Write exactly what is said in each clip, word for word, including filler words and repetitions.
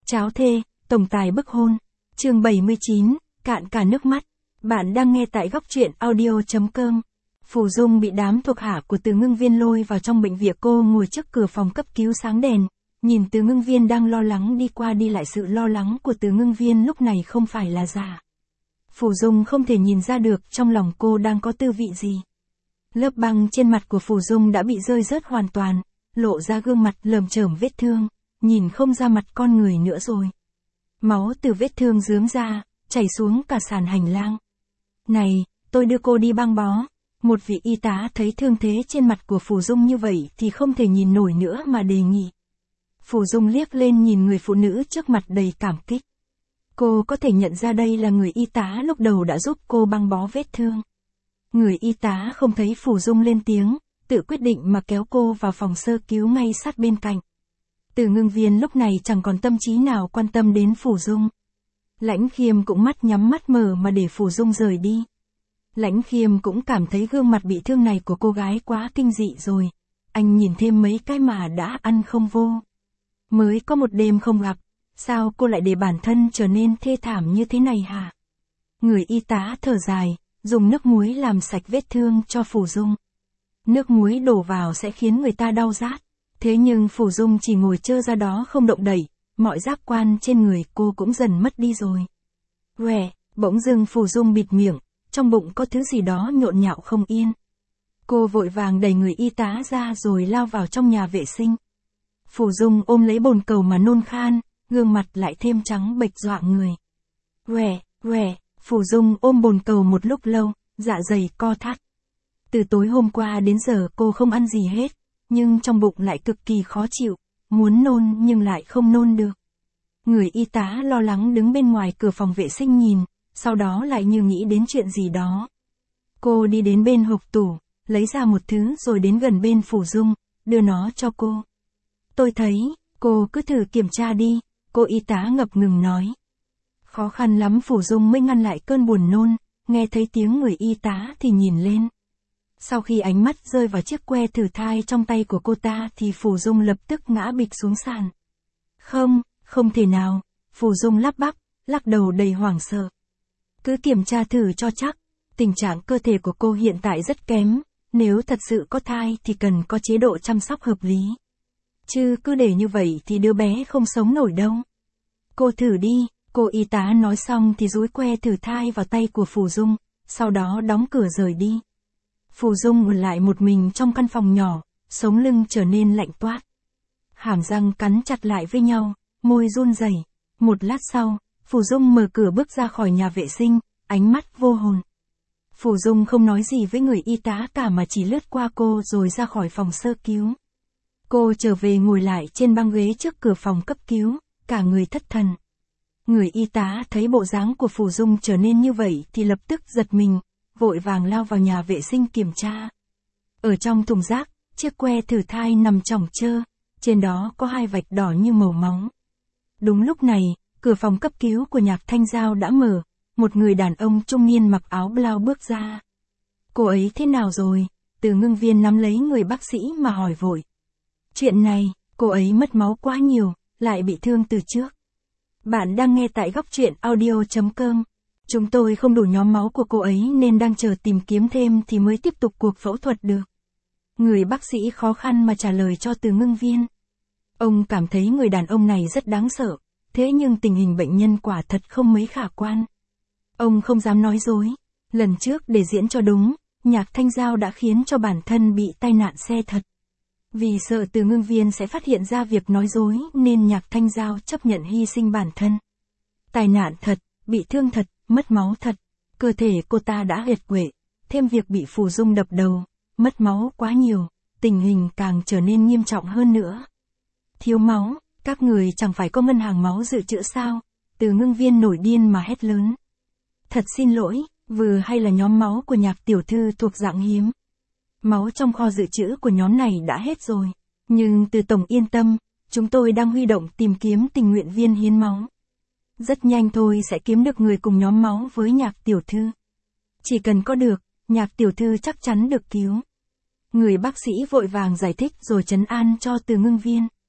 Cháo thê, tổng tài bức hôn. Chương bảy mươi chín, cạn cả nước mắt. Bạn đang nghe tại góc truyện audio.com. Phù Dung bị đám thuộc hạ của Từ Ngưng Viên lôi vào trong bệnh viện. Cô ngồi trước cửa phòng cấp cứu sáng đèn, nhìn Từ Ngưng Viên đang lo lắng đi qua đi lại. Sự lo lắng của Từ Ngưng Viên lúc này không phải là giả. Phù Dung không thể nhìn ra được trong lòng cô đang có tư vị gì. Lớp băng trên mặt của Phù Dung đã bị rơi rớt hoàn toàn, lộ ra gương mặt lởm chởm vết thương, nhìn không ra mặt con người nữa rồi. Máu từ vết thương rướm ra, chảy xuống cả sàn hành lang. Này, tôi đưa cô đi băng bó. Một vị y tá thấy thương thế trên mặt của Phù Dung như vậy thì không thể nhìn nổi nữa mà đề nghị. Phù Dung liếc lên nhìn người phụ nữ trước mặt đầy cảm kích. Cô có thể nhận ra đây là người y tá lúc đầu đã giúp cô băng bó vết thương. Người y tá không thấy Phù Dung lên tiếng, tự quyết định mà kéo cô vào phòng sơ cứu ngay sát bên cạnh. Từ Ngưng Viên lúc này chẳng còn tâm trí nào quan tâm đến Phù Dung. Lãnh Khiêm cũng mắt nhắm mắt mở mà để Phù Dung rời đi. Lãnh Khiêm cũng cảm thấy gương mặt bị thương này của cô gái quá kinh dị rồi. Anh nhìn thêm mấy cái mà đã ăn không vô. Mới có một đêm không gặp, sao cô lại để bản thân trở nên thê thảm như thế này hả? Người y tá thở dài, dùng nước muối làm sạch vết thương cho Phù Dung. Nước muối đổ vào sẽ khiến người ta đau rát. Thế nhưng Phù Dung chỉ ngồi trơ ra đó không động đậy, mọi giác quan trên người cô cũng dần mất đi rồi. Quẻ, bỗng dưng Phù Dung bịt miệng, trong bụng có thứ gì đó nhộn nhạo không yên. Cô vội vàng đẩy người y tá ra rồi lao vào trong nhà vệ sinh. Phù Dung ôm lấy bồn cầu mà nôn khan, gương mặt lại thêm trắng bệch dọa người. Quẻ, quẻ, Phù Dung ôm bồn cầu một lúc lâu, dạ dày co thắt. Từ tối hôm qua đến giờ cô không ăn gì hết, nhưng trong bụng lại cực kỳ khó chịu, muốn nôn nhưng lại không nôn được. Người y tá lo lắng đứng bên ngoài cửa phòng vệ sinh nhìn, sau đó lại như nghĩ đến chuyện gì đó. Cô đi đến bên hộc tủ, lấy ra một thứ rồi đến gần bên Phù Dung, đưa nó cho cô. Tôi thấy, cô cứ thử kiểm tra đi, cô y tá ngập ngừng nói. Khó khăn lắm Phù Dung mới ngăn lại cơn buồn nôn, nghe thấy tiếng người y tá thì nhìn lên. Sau khi ánh mắt rơi vào chiếc que thử thai trong tay của cô ta thì Phù Dung lập tức ngã bịch xuống sàn. Không, không thể nào, Phù Dung lắp bắp, lắc đầu đầy hoảng sợ. Cứ kiểm tra thử cho chắc, tình trạng cơ thể của cô hiện tại rất kém, nếu thật sự có thai thì cần có chế độ chăm sóc hợp lý. Chứ cứ để như vậy thì đứa bé không sống nổi đâu. Cô thử đi, cô y tá nói xong thì dúi que thử thai vào tay của Phù Dung, sau đó đóng cửa rời đi. Phù Dung ở lại một mình trong căn phòng nhỏ, sống lưng trở nên lạnh toát. Hàm răng cắn chặt lại với nhau, môi run rẩy. Một lát sau, Phù Dung mở cửa bước ra khỏi nhà vệ sinh, ánh mắt vô hồn. Phù Dung không nói gì với người y tá cả mà chỉ lướt qua cô rồi ra khỏi phòng sơ cứu. Cô trở về ngồi lại trên băng ghế trước cửa phòng cấp cứu, cả người thất thần. Người y tá thấy bộ dáng của Phù Dung trở nên như vậy thì lập tức giật mình, vội vàng lao vào nhà vệ sinh kiểm tra. Ở trong thùng rác, chiếc que thử thai nằm chỏng chơ, trên đó có hai vạch đỏ như màu máu. Đúng lúc này, cửa phòng cấp cứu của Nhạc Thanh Giao đã mở, một người đàn ông trung niên mặc áo blau bước ra. Cô ấy thế nào rồi? Từ Ngưng Viên nắm lấy người bác sĩ mà hỏi vội. Chuyện này, cô ấy mất máu quá nhiều, lại bị thương từ trước. Bạn đang nghe tại góc truyện audio.com. Chúng tôi không đủ nhóm máu của cô ấy nên đang chờ tìm kiếm thêm thì mới tiếp tục cuộc phẫu thuật được. Người bác sĩ khó khăn mà trả lời cho Từ Ngưng Viên. Ông cảm thấy người đàn ông này rất đáng sợ, thế nhưng tình hình bệnh nhân quả thật không mấy khả quan. Ông không dám nói dối. Lần trước để diễn cho đúng, Nhạc Thanh Giao đã khiến cho bản thân bị tai nạn xe thật. Vì sợ Từ Ngưng Viên sẽ phát hiện ra việc nói dối nên Nhạc Thanh Giao chấp nhận hy sinh bản thân. Tai nạn thật, bị thương thật, mất máu thật. Cơ thể cô ta đã liệt quệ, thêm việc bị Phù Dung đập đầu, mất máu quá nhiều, tình hình càng trở nên nghiêm trọng hơn nữa. Thiếu máu, các người chẳng phải có ngân hàng máu dự trữ sao? Từ Ngưng Viên nổi điên mà hét lớn. Thật xin lỗi, vừa hay là nhóm máu của Nhạc tiểu thư thuộc dạng hiếm. Máu trong kho dự trữ của nhóm này đã hết rồi. Nhưng Từ tổng yên tâm, chúng tôi đang huy động tìm kiếm tình nguyện viên hiến máu. Rất nhanh thôi sẽ kiếm được người cùng nhóm máu với Nhạc tiểu thư. Chỉ cần có được, Nhạc tiểu thư chắc chắn được cứu. Người bác sĩ vội vàng giải thích rồi trấn an cho Từ Ngưng Viên.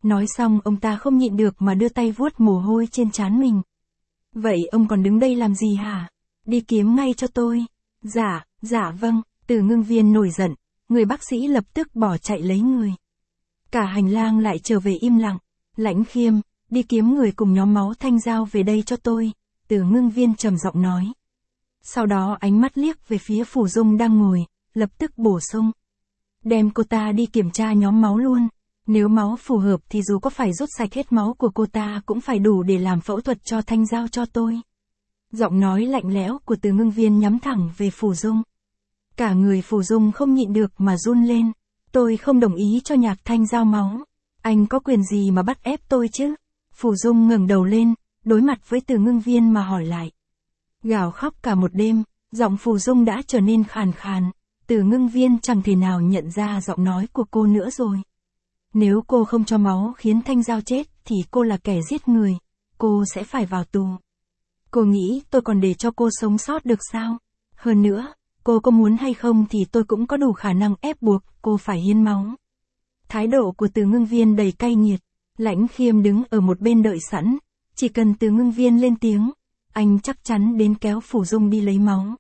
Nói xong ông ta không nhịn được mà đưa tay vuốt mồ hôi trên trán mình. Vậy ông còn đứng đây làm gì hả? Đi kiếm ngay cho tôi. Dạ, dạ vâng, Từ Ngưng Viên nổi giận, người bác sĩ lập tức bỏ chạy lấy người. Cả hành lang lại trở về im lặng. Lãnh Khiêm, đi kiếm người cùng nhóm máu Thanh Giao về đây cho tôi, Từ Ngưng Viên trầm giọng nói. Sau đó ánh mắt liếc về phía Phủ Dung đang ngồi, lập tức bổ sung. Đem cô ta đi kiểm tra nhóm máu luôn. Nếu máu phù hợp thì dù có phải rút sạch hết máu của cô ta cũng phải đủ để làm phẫu thuật cho Thanh Giao cho tôi. Giọng nói lạnh lẽo của Từ Ngưng Viên nhắm thẳng về Phủ Dung. Cả người Phủ Dung không nhịn được mà run lên. Tôi không đồng ý cho Nhạc Thanh Giao máu. Anh có quyền gì mà bắt ép tôi chứ? Phủ Dung ngẩng đầu lên, đối mặt với Từ Ngưng Viên mà hỏi lại. Gào khóc cả một đêm, giọng Phủ Dung đã trở nên khàn khàn. Từ Ngưng Viên chẳng thể nào nhận ra giọng nói của cô nữa rồi. Nếu cô không cho máu khiến Thanh Giao chết thì cô là kẻ giết người. Cô sẽ phải vào tù. Cô nghĩ tôi còn để cho cô sống sót được sao? Hơn nữa, cô có muốn hay không thì tôi cũng có đủ khả năng ép buộc cô phải hiến máu. Thái độ của Từ Ngưng Viên đầy cay nghiệt. Lãnh Khiêm đứng ở một bên đợi sẵn. Chỉ cần Từ Ngưng Viên lên tiếng, anh chắc chắn đến kéo Phủ Dung đi lấy máu.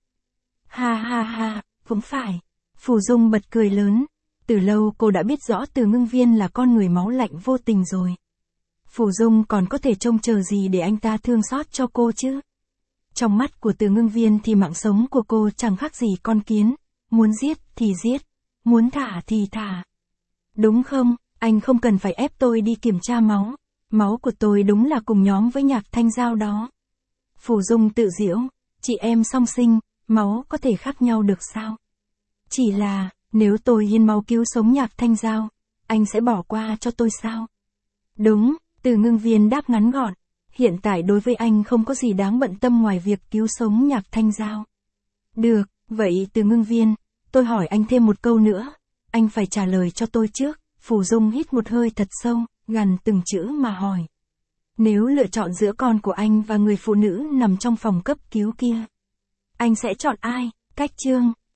Ha ha ha, cũng phải. Phủ Dung bật cười lớn. Từ lâu cô đã biết rõ Từ Ngưng Viên là con người máu lạnh vô tình rồi. Phủ Dung còn có thể trông chờ gì để anh ta thương xót cho cô chứ? Trong mắt của Từ Ngưng Viên thì mạng sống của cô chẳng khác gì con kiến. Muốn giết thì giết, muốn thả thì thả. Đúng không, anh không cần phải ép tôi đi kiểm tra máu. Máu của tôi đúng là cùng nhóm với Nhạc Thanh Giao đó. Phủ Dung tự giễu, chị em song sinh, máu có thể khác nhau được sao? Chỉ là, nếu tôi hiến máu cứu sống Nhạc Thanh Giao, anh sẽ bỏ qua cho tôi sao? Đúng, Từ Ngưng Viên đáp ngắn gọn. Hiện tại đối với anh không có gì đáng bận tâm ngoài việc cứu sống Nhạc Thanh Giao. Được, vậy Từ Ngưng Viên, tôi hỏi anh thêm một câu nữa. Anh phải trả lời cho tôi trước. Phủ Dung hít một hơi thật sâu, gằn từng chữ mà hỏi. Nếu lựa chọn giữa con của anh và người phụ nữ nằm trong phòng cấp cứu kia, anh sẽ chọn ai? Cách Trương,